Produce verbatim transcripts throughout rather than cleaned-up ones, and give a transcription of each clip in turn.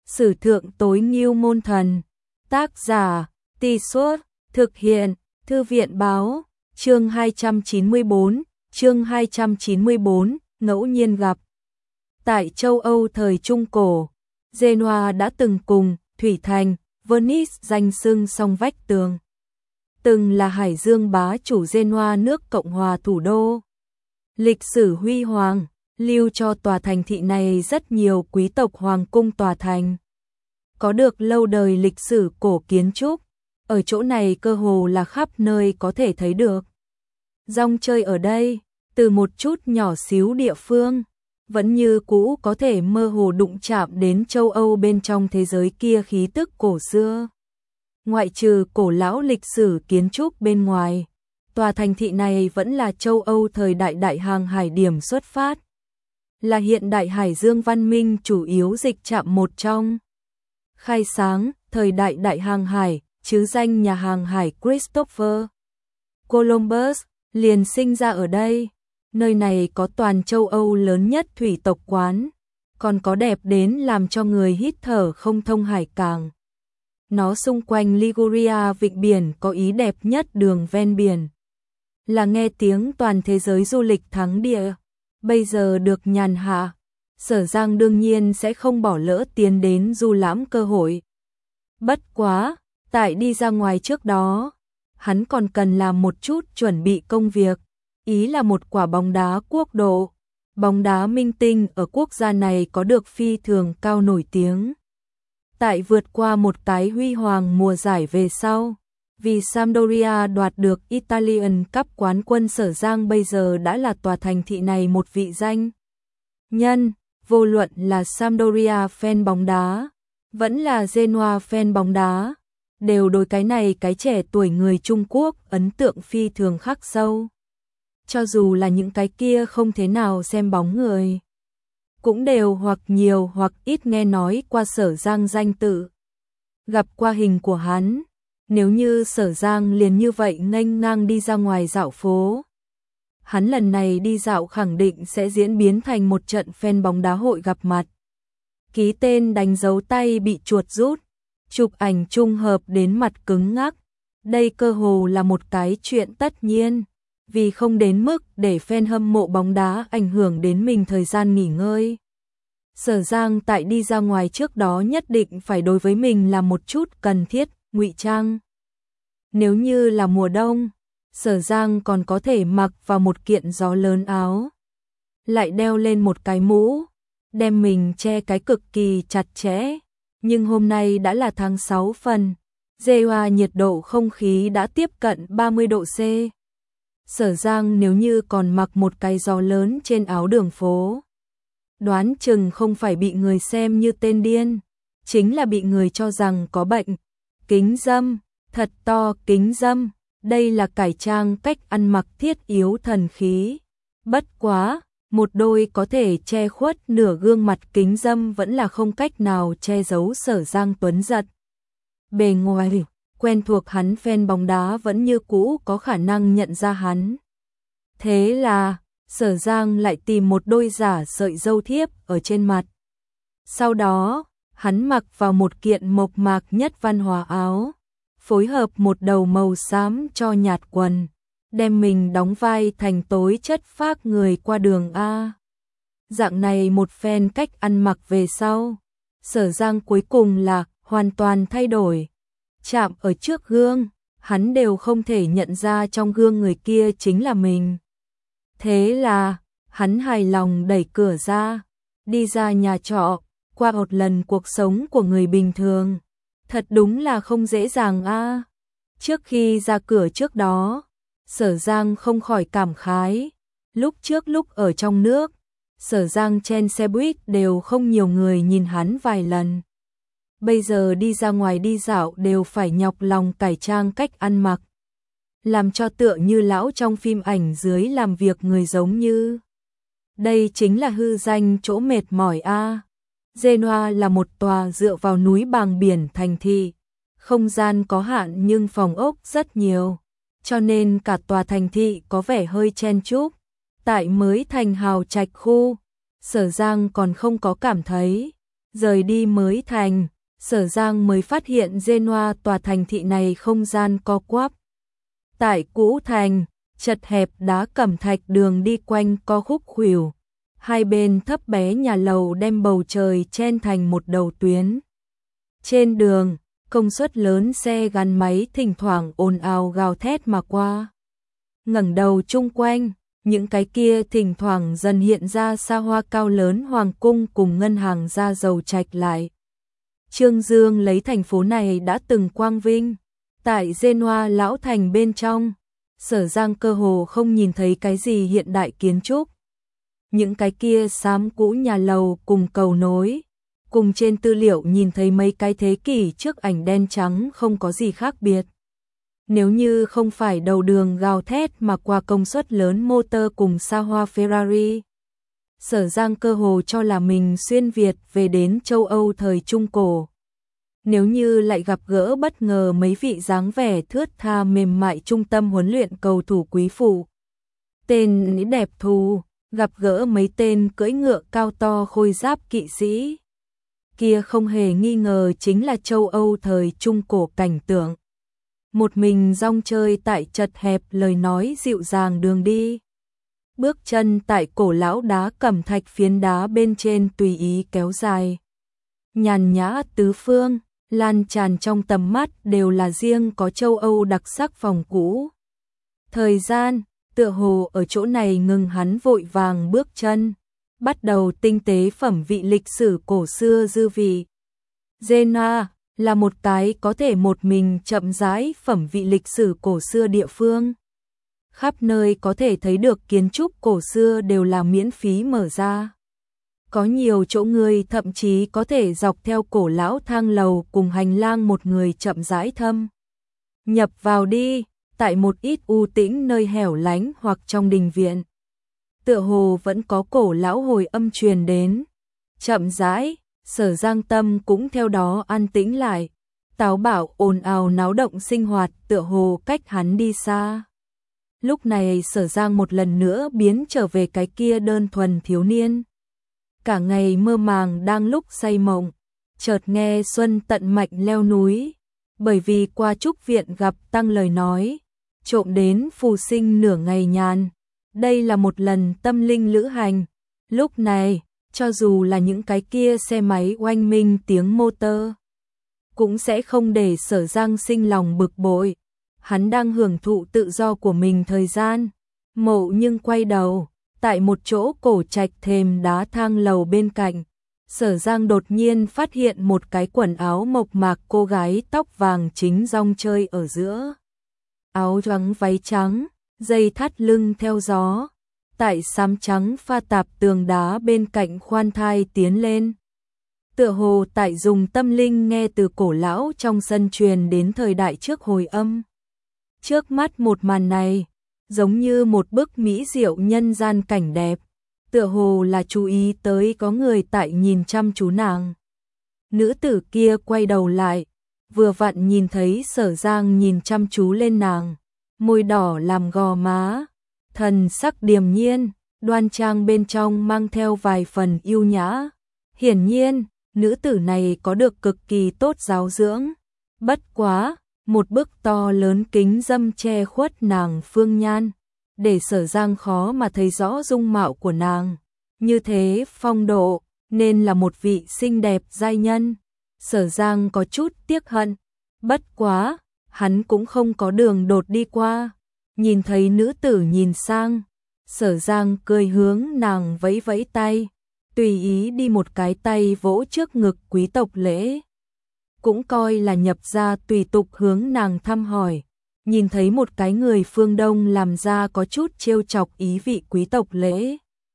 Sử thượng tối ngưu môn thần. Tác giả, Tì Suốt, thực hiện, Thư viện báo, chương hai trăm chín mươi tư, chương hai trăm chín mươi tư, ngẫu nhiên gặp. Tại châu Âu thời Trung Cổ, Genoa đã từng cùng Thủy Thành, Venice danh xưng song vách tường. Từng là hải dương bá chủ Genoa nước Cộng hòa thủ đô. Lịch sử huy hoàng, lưu cho tòa thành thị này rất nhiều quý tộc hoàng cung tòa thành. Có được lâu đời lịch sử cổ kiến trúc, ở chỗ này cơ hồ là khắp nơi có thể thấy được. Rong chơi ở đây, từ một chút nhỏ xíu địa phương, vẫn như cũ có thể mơ hồ đụng chạm đến châu Âu bên trong thế giới kia khí tức cổ xưa. Ngoại trừ cổ lão lịch sử kiến trúc bên ngoài, tòa thành thị này vẫn là châu Âu thời đại đại hàng hải điểm xuất phát. Là hiện đại hải dương văn minh chủ yếu dịch trạm một trong. Khai sáng, thời đại đại hàng hải, chứ danh nhà hàng hải Christopher Columbus liền sinh ra ở đây. Nơi này có toàn châu Âu lớn nhất thủy tộc quán, còn có đẹp đến làm cho người hít thở không thông hải cảng. Nó xung quanh Liguria vịnh biển có ý đẹp nhất đường ven biển. Là nghe tiếng toàn thế giới du lịch thắng địa. Bây giờ được nhàn hạ, Sở Giang đương nhiên sẽ không bỏ lỡ tiến đến du lãm cơ hội. Bất quá, tại đi ra ngoài trước đó, hắn còn cần làm một chút chuẩn bị công việc. Ý là một quả bóng đá quốc độ. Bóng đá minh tinh ở quốc gia này có được phi thường cao nổi tiếng. Tại vượt qua một cái huy hoàng mùa giải về sau, vì Sampdoria đoạt được Italian Cup quán quân, Sở Giang bây giờ đã là tòa thành thị này một vị danh nhân, vô luận là Sampdoria fan bóng đá, vẫn là Genoa fan bóng đá, đều đối cái này cái trẻ tuổi người Trung Quốc ấn tượng phi thường khắc sâu. Cho dù là những cái kia không thế nào xem bóng người, cũng đều hoặc nhiều hoặc ít nghe nói qua Sở Giang danh tự, gặp qua hình của hắn. Nếu như Sở Giang liền như vậy nghênh ngang đi ra ngoài dạo phố, hắn lần này đi dạo khẳng định sẽ diễn biến thành một trận fan bóng đá hội gặp mặt. Ký tên đánh dấu tay bị chuột rút, chụp ảnh trung hợp đến mặt cứng ngắc. Đây cơ hồ là một cái chuyện tất nhiên, vì không đến mức để fan hâm mộ bóng đá ảnh hưởng đến mình thời gian nghỉ ngơi. Sở Giang tại đi ra ngoài trước đó nhất định phải đối với mình làm một chút cần thiết ngụy trang. Nếu như là mùa đông, Sở Giang còn có thể mặc vào một kiện gió lớn áo, lại đeo lên một cái mũ, đem mình che cái cực kỳ chặt chẽ. Nhưng hôm nay đã là tháng sáu phần, Genoa nhiệt độ không khí đã tiếp cận ba mươi độ C. Sở Giang nếu như còn mặc một cái gió lớn trên áo đường phố, đoán chừng không phải bị người xem như tên điên, chính là bị người cho rằng có bệnh. Kính dâm, thật to kính dâm, đây là cải trang cách ăn mặc thiết yếu thần khí. Bất quá, một đôi có thể che khuất nửa gương mặt kính dâm vẫn là không cách nào che giấu Sở Giang tuấn giật. Bề ngoài, quen thuộc hắn fan bóng đá vẫn như cũ có khả năng nhận ra hắn. Thế là, Sở Giang lại tìm một đôi giả sợi râu thiếp ở trên mặt. Sau đó, hắn mặc vào một kiện mộc mạc nhất văn hóa áo, phối hợp một đầu màu xám cho nhạt quần, đem mình đóng vai thành tối chất phác người qua đường A. Dạng này một phen cách ăn mặc về sau, Sở Giang cuối cùng là hoàn toàn thay đổi. Chạm ở trước gương, hắn đều không thể nhận ra trong gương người kia chính là mình. Thế là, hắn hài lòng đẩy cửa ra, đi ra nhà trọ, qua một lần cuộc sống của người bình thường. Thật đúng là không dễ dàng a. À. Trước khi ra cửa trước đó, Sở Giang không khỏi cảm khái. Lúc trước lúc ở trong nước, Sở Giang trên xe buýt đều không nhiều người nhìn hắn vài lần. Bây giờ đi ra ngoài đi dạo đều phải nhọc lòng cải trang cách ăn mặc, làm cho tựa như lão trong phim ảnh dưới làm việc người giống như. Đây chính là hư danh chỗ mệt mỏi a. À. Genoa là một tòa dựa vào núi bàng biển thành thị, không gian có hạn nhưng phòng ốc rất nhiều, cho nên cả tòa thành thị có vẻ hơi chen chúc. Tại mới thành hào trạch khu, Sở Giang còn không có cảm thấy Rời đi mới thành, Sở Giang mới phát hiện Genoa tòa thành thị này không gian co quắp. Tại cũ thành, chật hẹp đá cẩm thạch đường đi quanh co khúc khuỷu, hai bên thấp bé nhà lầu đem bầu trời chen thành một đầu tuyến. Trên đường, công suất lớn xe gắn máy thỉnh thoảng ồn ào gào thét mà qua. Ngẩng đầu chung quanh, những cái kia thỉnh thoảng dần hiện ra xa hoa cao lớn hoàng cung cùng ngân hàng gia dầu trạch lại. Trương Dương lấy thành phố này đã từng quang vinh. Tại Genoa lão thành bên trong, Sở Giang cơ hồ không nhìn thấy cái gì hiện đại kiến trúc. Những cái kia xám cũ nhà lầu cùng cầu nối, cùng trên tư liệu nhìn thấy mấy cái thế kỷ trước ảnh đen trắng không có gì khác biệt. Nếu như không phải đầu đường gào thét mà qua công suất lớn motor cùng xa hoa Ferrari, Sở Giang cơ hồ cho là mình xuyên Việt về đến châu Âu thời Trung Cổ. Nếu như lại gặp gỡ bất ngờ mấy vị dáng vẻ thướt tha mềm mại trung tâm huấn luyện cầu thủ quý phụ, tên đẹp thù, gặp gỡ mấy tên cưỡi ngựa cao to khôi giáp kỵ sĩ, kia không hề nghi ngờ chính là châu Âu thời Trung Cổ cảnh tượng. Một mình rong chơi tại chật hẹp lời nói dịu dàng đường đi. Bước chân tại cổ lão đá cẩm thạch phiến đá bên trên tùy ý kéo dài. Nhàn nhã tứ phương, lan tràn trong tầm mắt đều là riêng có châu Âu đặc sắc phòng cũ. Thời gian, tựa hồ ở chỗ này ngừng hắn vội vàng bước chân, bắt đầu tinh tế phẩm vị lịch sử cổ xưa dư vị. Genoa là một cái có thể một mình chậm rãi phẩm vị lịch sử cổ xưa địa phương. Khắp nơi có thể thấy được kiến trúc cổ xưa đều là miễn phí mở ra. Có nhiều chỗ người thậm chí có thể dọc theo cổ lão thang lầu cùng hành lang một người chậm rãi thâm nhập vào đi, tại một ít u tĩnh nơi hẻo lánh hoặc trong đình viện. Tựa hồ vẫn có cổ lão hồi âm truyền đến. Chậm rãi, Sở Giang tâm cũng theo đó an tĩnh lại. Táo bạo ồn ào náo động sinh hoạt tựa hồ cách hắn đi xa. Lúc này Sở Giang một lần nữa biến trở về cái kia đơn thuần thiếu niên. Cả ngày mơ màng đang lúc say mộng, chợt nghe Xuân tận mạch leo núi, bởi vì qua trúc viện gặp tăng lời nói, trộm đến phù sinh nửa ngày nhàn. Đây là một lần tâm linh lữ hành. Lúc này, cho dù là những cái kia xe máy oanh minh tiếng motor, cũng sẽ không để Sở Giang sinh lòng bực bội. Hắn đang hưởng thụ tự do của mình thời gian. Mộ nhưng quay đầu, tại một chỗ cổ trạch thềm đá thang lầu bên cạnh, Sở Giang đột nhiên phát hiện một cái quần áo mộc mạc cô gái tóc vàng chính rong chơi ở giữa. Áo trắng váy trắng, dây thắt lưng theo gió, tại xám trắng pha tạp tường đá bên cạnh khoan thai tiến lên. Tựa hồ tại dùng tâm linh nghe từ cổ lão trong sân truyền đến thời đại trước hồi âm. Trước mắt một màn này, giống như một bức mỹ diệu nhân gian cảnh đẹp, tựa hồ là chú ý tới có người tại nhìn chăm chú nàng. Nữ tử kia quay đầu lại, vừa vặn nhìn thấy Sở Giang nhìn chăm chú lên nàng, môi đỏ làm gò má, thần sắc điềm nhiên, đoan trang bên trong mang theo vài phần yêu nhã. Hiển nhiên, nữ tử này có được cực kỳ tốt giáo dưỡng. Bất quá, một bức to lớn kính dâm che khuất nàng phương nhan, để Sở Giang khó mà thấy rõ dung mạo của nàng. Như thế phong độ, nên là một vị xinh đẹp giai nhân. Sở Giang có chút tiếc hận. Bất quá, hắn cũng không có đường đột đi qua. Nhìn thấy nữ tử nhìn sang, Sở Giang cười hướng nàng vẫy vẫy tay, tùy ý đi một cái tay vỗ trước ngực quý tộc lễ. Cũng coi là nhập ra tùy tục hướng nàng thăm hỏi. Nhìn thấy một cái người phương Đông làm ra có chút trêu chọc ý vị quý tộc lễ.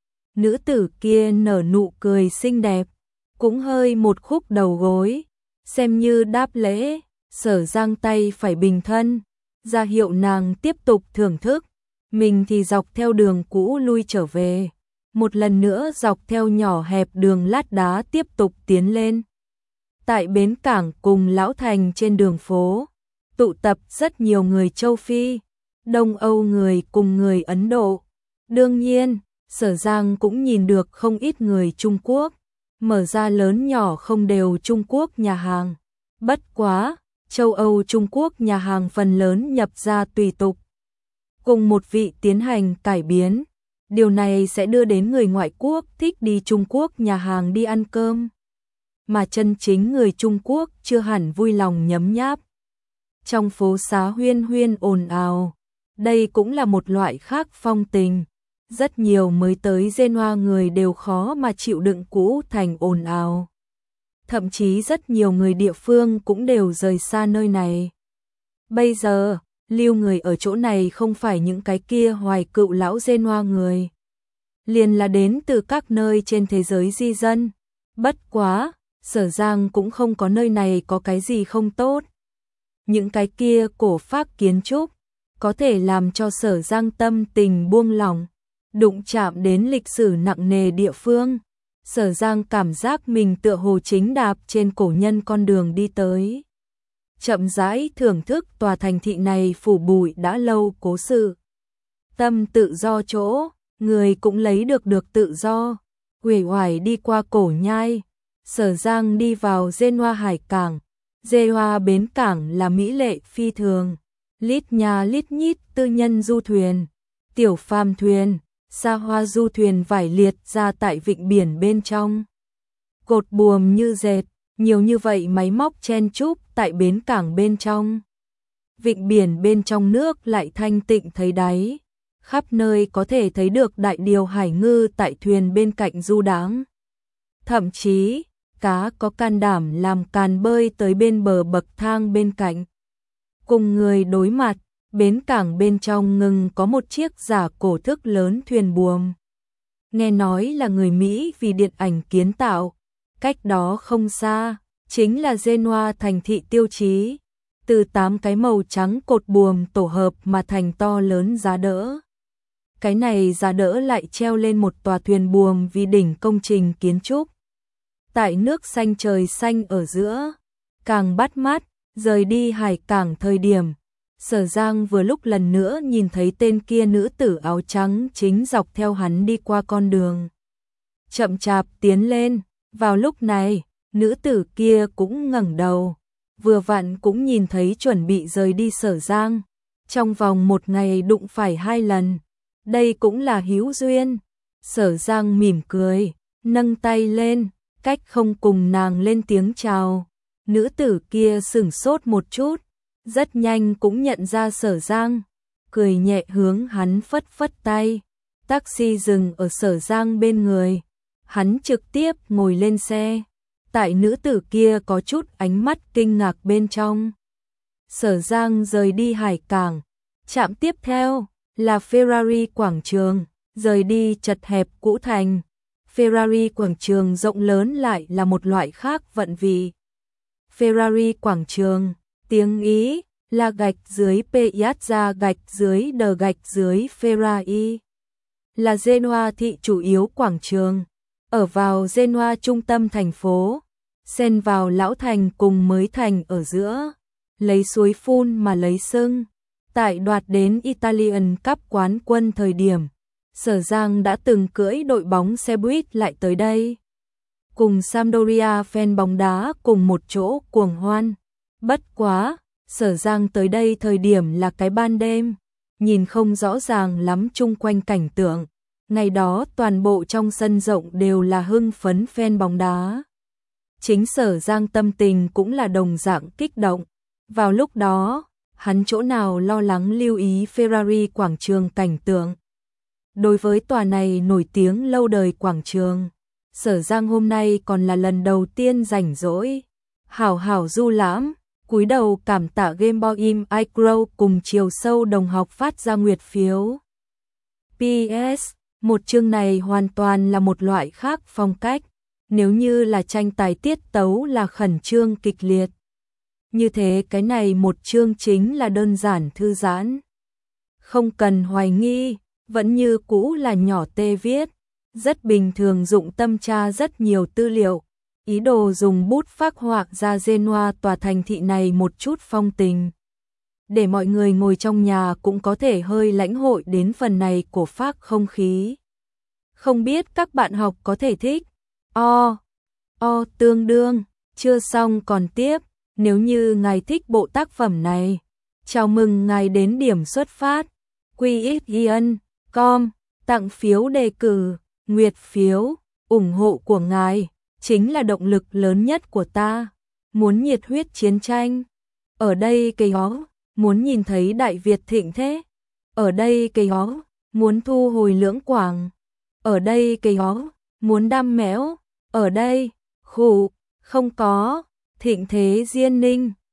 Nữ tử kia nở nụ cười xinh đẹp, cũng hơi một khúc đầu gối, xem như đáp lễ. Sở Giang tay phải bình thân, ra hiệu nàng tiếp tục thưởng thức. Mình thì dọc theo đường cũ lui trở về, một lần nữa dọc theo nhỏ hẹp đường lát đá tiếp tục tiến lên. Tại bến cảng cùng lão thành trên đường phố, tụ tập rất nhiều người châu Phi, Đông Âu người cùng người Ấn Độ. Đương nhiên, Sở Giang cũng nhìn được không ít người Trung Quốc. mở ra lớn nhỏ không đều Trung Quốc nhà hàng. Bất quá, châu Âu Trung Quốc nhà hàng phần lớn nhập ra tùy tục. Cùng một vị tiến hành cải biến, điều này sẽ đưa đến người ngoại quốc thích đi Trung Quốc nhà hàng đi ăn cơm, mà chân chính người Trung Quốc chưa hẳn vui lòng nhấm nháp. Trong phố xá huyên huyên ồn ào, đây cũng là một loại khác phong tình. Rất nhiều mới tới Genoa người đều khó mà chịu đựng cũ thành ồn ào. Thậm chí rất nhiều người địa phương cũng đều rời xa nơi này. Bây giờ, lưu người ở chỗ này không phải những cái kia hoài cựu lão Genoa người, liền là đến từ các nơi trên thế giới di dân. Bất quá, Sở Giang cũng không có nơi này có cái gì không tốt. Những cái kia cổ phác kiến trúc có thể làm cho Sở Giang tâm tình buông lỏng, đụng chạm đến lịch sử nặng nề địa phương. Sở Giang cảm giác mình tựa hồ chính đạp trên cổ nhân con đường đi tới. Chậm rãi thưởng thức tòa thành thị này phủ bụi đã lâu cố sự. Tâm tự do chỗ, người cũng lấy được được tự do. Uể oải đi qua cổ nhai, Sở Giang đi vào Genoa hải cảng. Genoa bến cảng là mỹ lệ phi thường, lít nhà lít nhít tư nhân du thuyền, tiểu phàm thuyền, xa hoa du thuyền vải liệt ra tại vịnh biển bên trong. Cột buồm như dệt, nhiều như vậy máy móc chen chúc tại bến cảng bên trong. Vịnh biển bên trong nước lại thanh tịnh thấy đáy, khắp nơi có thể thấy được đại điều hải ngư tại thuyền bên cạnh du đãng. Thậm chí, cá có can đảm làm càn bơi tới bên bờ bậc thang bên cạnh. Cùng người đối mặt, bến cảng bên trong ngừng có một chiếc giả cổ thức lớn thuyền buồm. Nghe nói là người Mỹ vì điện ảnh kiến tạo, cách đó không xa, chính là Genoa thành thị tiêu chí, từ tám cái màu trắng cột buồm tổ hợp mà thành to lớn giá đỡ. Cái này giá đỡ lại treo lên một tòa thuyền buồm vì đỉnh công trình kiến trúc. Tại nước xanh trời xanh ở giữa, càng bắt mắt, rời đi hải cảng thời điểm, Sở Giang vừa lúc lần nữa nhìn thấy tên kia nữ tử áo trắng chính dọc theo hắn đi qua con đường. Chậm chạp tiến lên, vào lúc này, nữ tử kia cũng ngẩng đầu, vừa vặn cũng nhìn thấy chuẩn bị rời đi Sở Giang. Trong vòng một ngày đụng phải hai lần, đây cũng là hữu duyên. Sở Giang mỉm cười, nâng tay lên, cách không cùng nàng lên tiếng chào. Nữ tử kia sửng sốt một chút, rất nhanh cũng nhận ra Sở Giang, cười nhẹ hướng hắn phất phất tay. Taxi dừng ở Sở Giang bên người, hắn trực tiếp ngồi lên xe. Tại nữ tử kia có chút ánh mắt kinh ngạc bên trong. Sở Giang rời đi hải cảng, trạm tiếp theo là Ferrari quảng trường, rời đi chật hẹp cũ thành. Ferrari quảng trường rộng lớn lại là một loại khác vận vị. Ferrari quảng trường, tiếng Ý là gạch dưới Piazza gạch dưới đờ gạch dưới Ferrari, là Genoa thị chủ yếu quảng trường, ở vào Genoa trung tâm thành phố, xen vào lão thành cùng mới thành ở giữa, lấy suối phun mà lấy sưng. Tại đoạt đến Italian Cup quán quân thời điểm, Sở Giang đã từng cưỡi đội bóng xe buýt lại tới đây, cùng Sampdoria fan bóng đá cùng một chỗ cuồng hoan. Bất quá, Sở Giang tới đây thời điểm là cái ban đêm, nhìn không rõ ràng lắm chung quanh cảnh tượng. Ngày đó toàn bộ trong sân rộng đều là hưng phấn fan bóng đá. Chính Sở Giang tâm tình cũng là đồng dạng kích động. Vào lúc đó, hắn chỗ nào lo lắng lưu ý Ferrari quảng trường cảnh tượng. Đối với tòa này nổi tiếng lâu đời quảng trường, Sở Giang hôm nay còn là lần đầu tiên rảnh rỗi, hảo hảo du lãm, cúi đầu cảm tạ Game Boy Im iGrow cùng chiều sâu đồng học phát ra nguyệt phiếu. pê ét, một chương này hoàn toàn là một loại khác phong cách, nếu như là tranh tài tiết tấu là khẩn trương kịch liệt. Như thế cái này một chương chính là đơn giản thư giãn. Không cần hoài nghi, vẫn như cũ là nhỏ tê viết, rất bình thường dụng tâm tra rất nhiều tư liệu, ý đồ dùng bút phác họa ra Genoa tòa thành thị này một chút phong tình. Để mọi người ngồi trong nhà cũng có thể hơi lãnh hội đến phần này của phác không khí. Không biết các bạn học có thể thích. O. O tương đương, chưa xong còn tiếp, nếu như ngài thích bộ tác phẩm này, chào mừng ngài đến điểm xuất phát, quy ích yên, com, tặng phiếu đề cử, nguyệt phiếu, ủng hộ của ngài, chính là động lực lớn nhất của ta, muốn nhiệt huyết chiến tranh, ở đây cây ó, muốn nhìn thấy Đại Việt thịnh thế, ở đây cây ó, muốn thu hồi Lưỡng Quảng, ở đây cây ó, muốn đam mẽo, ở đây, khủ, không có, thịnh thế Diên Ninh.